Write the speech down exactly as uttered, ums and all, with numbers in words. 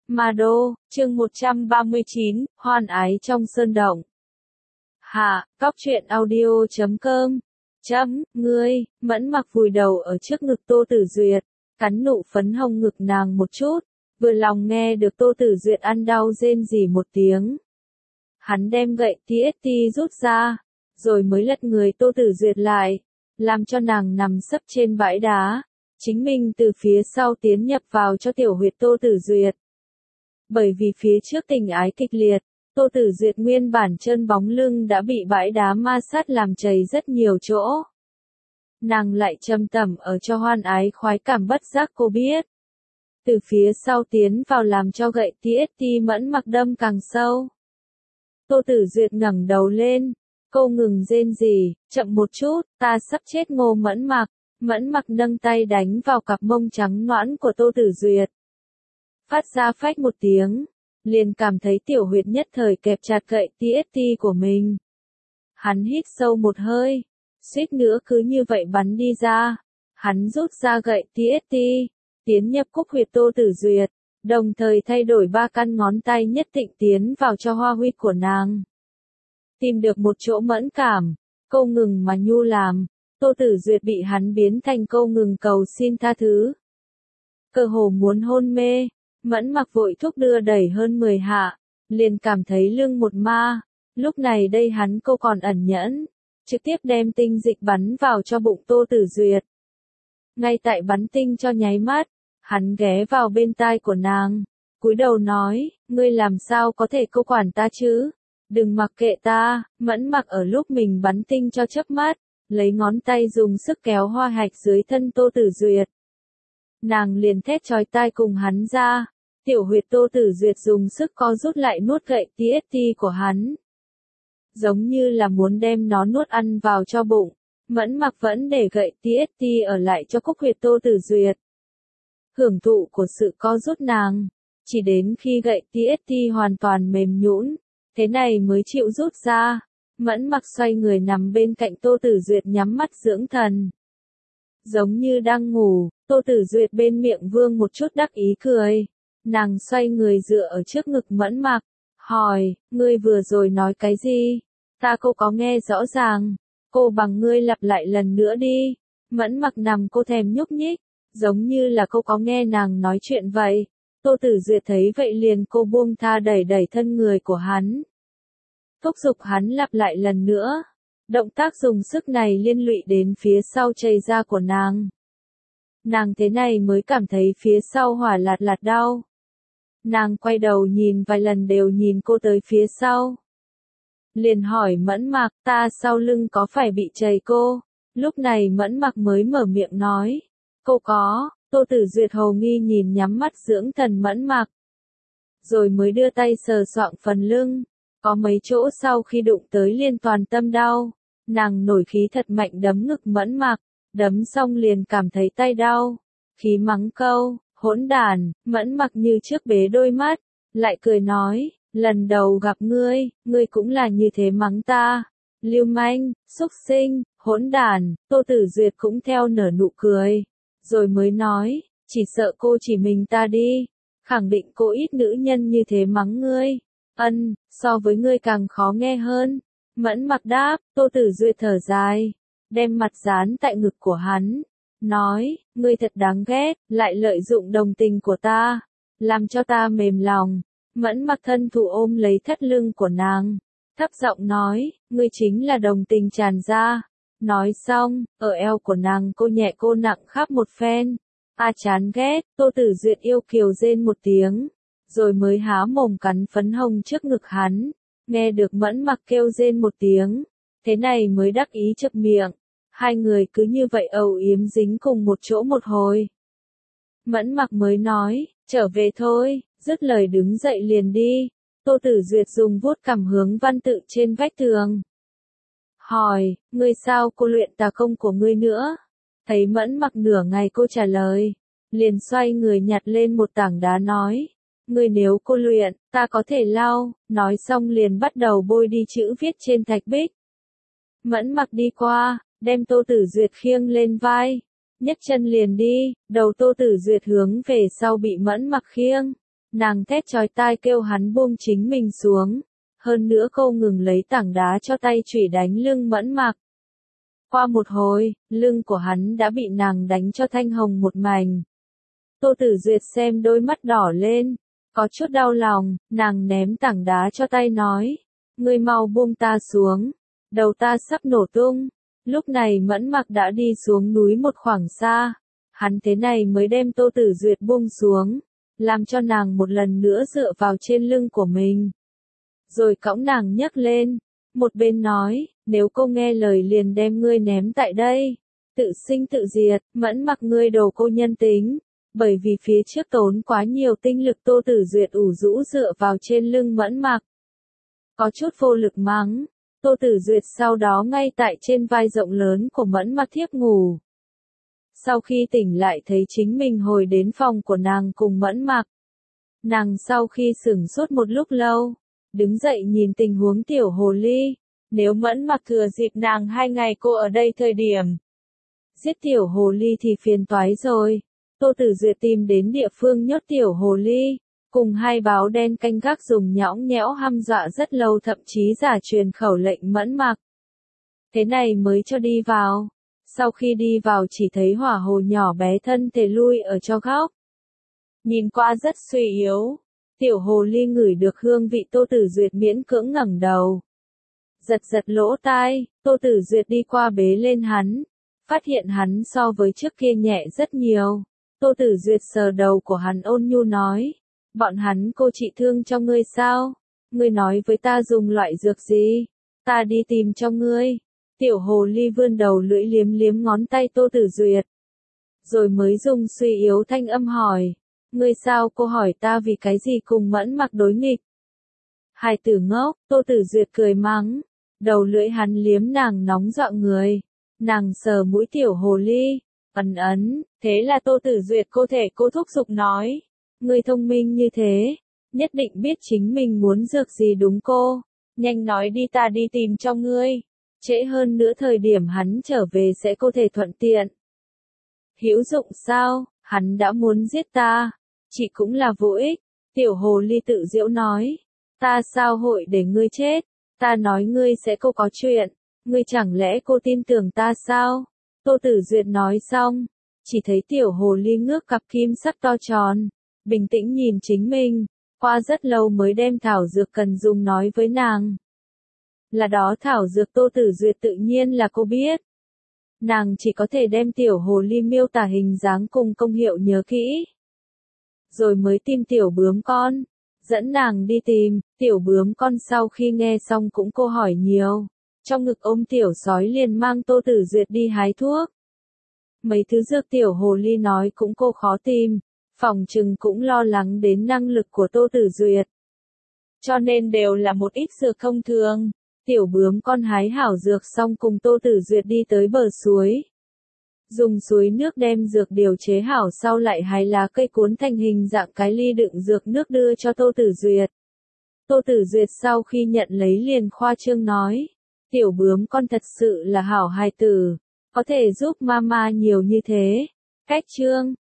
Ma Đô, chương một trăm ba mươi chín, hoan ái trong sơn động. Hạ, cóc truyện audio chấm com. Chấm, ngươi, Mẫn Mặc vùi đầu ở trước ngực Tô Tử Duyệt, cắn nụ phấn hồng ngực nàng một chút, vừa lòng nghe được Tô Tử Duyệt ăn đau rên rỉ một tiếng. Hắn đem gậy tê ét tê rút ra, rồi mới lật người Tô Tử Duyệt lại, làm cho nàng nằm sấp trên bãi đá, chính mình từ phía sau tiến nhập vào cho tiểu huyệt Tô Tử Duyệt. Bởi vì phía trước tình ái kịch liệt, Tô Tử Duyệt nguyên bản chân bóng lưng đã bị bãi đá ma sát làm chảy rất nhiều chỗ. Nàng lại châm tẩm ở cho hoan ái khoái cảm bất giác cô biết. Từ phía sau tiến vào làm cho gậy tê ét tê Mẫn Mặc đâm càng sâu. Tô Tử Duyệt ngẩng đầu lên, cô ngừng rên rỉ, chậm một chút, ta sắp chết Ngô Mẫn Mặc. Mẫn Mặc nâng tay đánh vào cặp mông trắng nõn của Tô Tử Duyệt. Phát ra phách một tiếng, liền cảm thấy tiểu huyệt nhất thời kẹp chặt gậy tê ét tê của mình. Hắn hít sâu một hơi, suýt nữa cứ như vậy bắn đi ra. Hắn rút ra gậy tê ét tê, tiến nhập cúc huyệt Tô Tử Duyệt, đồng thời thay đổi ba căn ngón tay nhất định tiến vào cho hoa huyệt của nàng. Tìm được một chỗ mẫn cảm, câu ngừng mà nhu làm, Tô Tử Duyệt bị hắn biến thành câu ngừng cầu xin tha thứ. Cơ hồ muốn hôn mê, Mẫn Mặc vội thúc đưa đẩy hơn mười hạ, liền cảm thấy lưng một ma, lúc này đây hắn cô còn ẩn nhẫn, trực tiếp đem tinh dịch bắn vào cho bụng Tô Tử Duyệt. Ngay tại bắn tinh cho nháy mắt, hắn ghé vào bên tai của nàng, cúi đầu nói, ngươi làm sao có thể câu quản ta chứ, đừng mặc kệ ta. Mẫn Mặc ở lúc mình bắn tinh cho chớp mắt, lấy ngón tay dùng sức kéo hoa hạch dưới thân Tô Tử Duyệt. Nàng liền thét chói tai cùng hắn ra, tiểu huyệt Tô Tử Duyệt dùng sức co rút lại nuốt gậy tê ét tê của hắn. Giống như là muốn đem nó nuốt ăn vào cho bụng, Mẫn Mặc vẫn để gậy tê ét tê ở lại cho cúc huyệt Tô Tử Duyệt. Hưởng thụ của sự co rút nàng, chỉ đến khi gậy tê ét tê hoàn toàn mềm nhũn, thế này mới chịu rút ra. Mẫn Mặc xoay người nằm bên cạnh Tô Tử Duyệt nhắm mắt dưỡng thần. Giống như đang ngủ, Tô Tử Duyệt bên miệng vương một chút đắc ý cười. Nàng xoay người dựa ở trước ngực Mẫn Mặc, hỏi, ngươi vừa rồi nói cái gì? Ta cô có nghe rõ ràng. Cô bằng ngươi lặp lại lần nữa đi. Mẫn Mặc nằm cô thèm nhúc nhích, giống như là cô có nghe nàng nói chuyện vậy. Tô Tử Duyệt thấy vậy liền cô buông tha đẩy đẩy thân người của hắn. Thúc giục hắn lặp lại lần nữa. Động tác dùng sức này liên lụy đến phía sau chảy ra của nàng. Nàng thế này mới cảm thấy phía sau hỏa lạt lạt đau. Nàng quay đầu nhìn vài lần đều nhìn cô tới phía sau. Liền hỏi Mẫn Mặc, ta sau lưng có phải bị chảy cô? Lúc này Mẫn Mặc mới mở miệng nói. Cô có. Tô Tử Duyệt hồ nghi nhìn nhắm mắt dưỡng thần Mẫn Mặc. Rồi mới đưa tay sờ soạng phần lưng. Có mấy chỗ sau khi đụng tới liên toàn tâm đau. Nàng nổi khí thật mạnh đấm ngực Mẫn Mặc. Đấm xong liền cảm thấy tay đau. Khí mắng câu, hỗn đản. Mẫn Mặc như trước bế đôi mắt, lại cười nói, lần đầu gặp ngươi, ngươi cũng là như thế mắng ta. Lưu manh, xúc sinh, hỗn đản. Tô Tử Duyệt cũng theo nở nụ cười. Rồi mới nói, chỉ sợ cô chỉ mình ta đi. Khẳng định cô ít nữ nhân như thế mắng ngươi. Ân, so với ngươi càng khó nghe hơn. Mẫn Mặc đáp. Tô Tử Duyệt thở dài, đem mặt dán tại ngực của hắn, nói, ngươi thật đáng ghét, lại lợi dụng đồng tình của ta, làm cho ta mềm lòng. Mẫn Mặc thân thủ ôm lấy thắt lưng của nàng, thấp giọng nói, ngươi chính là đồng tình tràn ra. Nói xong, ở eo của nàng cô nhẹ cô nặng khắp một phen. A chán ghét. Tô Tử Duyệt yêu kiều rên một tiếng, rồi mới há mồm cắn phấn hồng trước ngực hắn. Nghe được Mẫn Mặc kêu rên một tiếng, thế này mới đắc ý chập miệng. Hai người cứ như vậy âu yếm dính cùng một chỗ một hồi. Mẫn Mặc mới nói, trở về thôi, dứt lời đứng dậy liền đi. Tô Tử Duyệt dùng vuốt cằm hướng văn tự trên vách tường. Hỏi, ngươi sao cô luyện tà công của ngươi nữa? Thấy Mẫn Mặc nửa ngày cô trả lời, liền xoay người nhặt lên một tảng đá nói, ngươi nếu cô luyện, ta có thể lau. Nói xong liền bắt đầu bôi đi chữ viết trên thạch bích. Mẫn Mặc đi qua, đem Tô Tử Duyệt khiêng lên vai, nhấc chân liền đi, đầu Tô Tử Duyệt hướng về sau bị Mẫn Mặc khiêng. Nàng thét chói tai kêu hắn buông chính mình xuống. Hơn nữa cô ngừng lấy tảng đá cho tay chủy đánh lưng Mẫn Mặc. Qua một hồi, lưng của hắn đã bị nàng đánh cho thanh hồng một mảnh. Tô Tử Duyệt xem đôi mắt đỏ lên, có chút đau lòng, nàng ném tảng đá cho tay nói, ngươi mau buông ta xuống, đầu ta sắp nổ tung. Lúc này Mẫn Mặc đã đi xuống núi một khoảng xa, hắn thế này mới đem Tô Tử Duyệt buông xuống, làm cho nàng một lần nữa dựa vào trên lưng của mình. Rồi cõng nàng nhấc lên, một bên nói, nếu cô nghe lời liền đem ngươi ném tại đây, tự sinh tự diệt. Mẫn Mặc ngươi đồ cô nhân tính. Bởi vì phía trước tốn quá nhiều tinh lực, Tô Tử Duyệt ủ rũ dựa vào trên lưng Mẫn Mặc, có chút vô lực mắng. Tô Tử Duyệt sau đó ngay tại trên vai rộng lớn của Mẫn Mặc thiếp ngủ. Sau khi tỉnh lại thấy chính mình hồi đến phòng của nàng cùng Mẫn Mặc. Nàng sau khi sửng sốt một lúc lâu, đứng dậy nhìn tình huống tiểu hồ ly. Nếu Mẫn Mặc thừa dịp nàng hai ngày cô ở đây thời điểm giết tiểu hồ ly thì phiền toái rồi. Tô Tử Duyệt tìm đến địa phương nhốt tiểu hồ ly, cùng hai báo đen canh gác dùng nhõng nhẽo hăm dọa rất lâu, thậm chí giả truyền khẩu lệnh Mẫn Mặc. Thế này mới cho đi vào. Sau khi đi vào chỉ thấy hỏa hồ nhỏ bé thân thể lui ở cho góc. Nhìn qua rất suy yếu. Tiểu hồ ly ngửi được hương vị Tô Tử Duyệt miễn cưỡng ngẩng đầu. Giật giật lỗ tai, Tô Tử Duyệt đi qua bế lên hắn. Phát hiện hắn so với trước kia nhẹ rất nhiều. Tô Tử Duyệt sờ đầu của hắn ôn nhu nói, bọn hắn cô trị thương cho ngươi sao? Ngươi nói với ta dùng loại dược gì? Ta đi tìm cho ngươi. Tiểu hồ ly vươn đầu lưỡi liếm liếm ngón tay Tô Tử Duyệt. Rồi mới dùng suy yếu thanh âm hỏi, ngươi sao cô hỏi ta vì cái gì cùng Mẫn Mặc đối nghịch? Hài tử ngốc, Tô Tử Duyệt cười mắng, đầu lưỡi hắn liếm nàng nóng dọa người. Nàng sờ mũi tiểu hồ ly. Ấn ấn, thế là Tô Tử Duyệt cô thể cô thúc giục nói, ngươi thông minh như thế, nhất định biết chính mình muốn dược gì đúng cô, nhanh nói đi ta đi tìm cho ngươi, trễ hơn nữa thời điểm hắn trở về sẽ cô thể thuận tiện. Hữu dụng sao, hắn đã muốn giết ta, chỉ cũng là vô ích. Tiểu hồ ly tự giễu nói, ta sao hội để ngươi chết, ta nói ngươi sẽ cô có chuyện, ngươi chẳng lẽ cô tin tưởng ta sao? Tô Tử Duyệt nói xong, chỉ thấy tiểu hồ ly ngước cặp kim sắc to tròn, bình tĩnh nhìn chính mình, qua rất lâu mới đem thảo dược cần dùng nói với nàng. Là đó thảo dược Tô Tử Duyệt tự nhiên là cô biết. Nàng chỉ có thể đem tiểu hồ ly miêu tả hình dáng cùng công hiệu nhớ kỹ. Rồi mới tìm tiểu bướm con, dẫn nàng đi tìm. Tiểu bướm con sau khi nghe xong cũng cô hỏi nhiều. Trong ngực ôm tiểu sói liền mang Tô Tử Duyệt đi hái thuốc. Mấy thứ dược tiểu hồ ly nói cũng cô khó tìm, phòng trừng cũng lo lắng đến năng lực của Tô Tử Duyệt. Cho nên đều là một ít dược không thường. Tiểu bướm con hái hảo dược xong cùng Tô Tử Duyệt đi tới bờ suối. Dùng suối nước đem dược điều chế hảo sau lại hái lá cây cuốn thành hình dạng cái ly đựng dược nước đưa cho Tô Tử Duyệt. Tô Tử Duyệt sau khi nhận lấy liền khoa trương nói, tiểu bướm con thật sự là hảo hài tử, có thể giúp mama nhiều như thế. Cách chương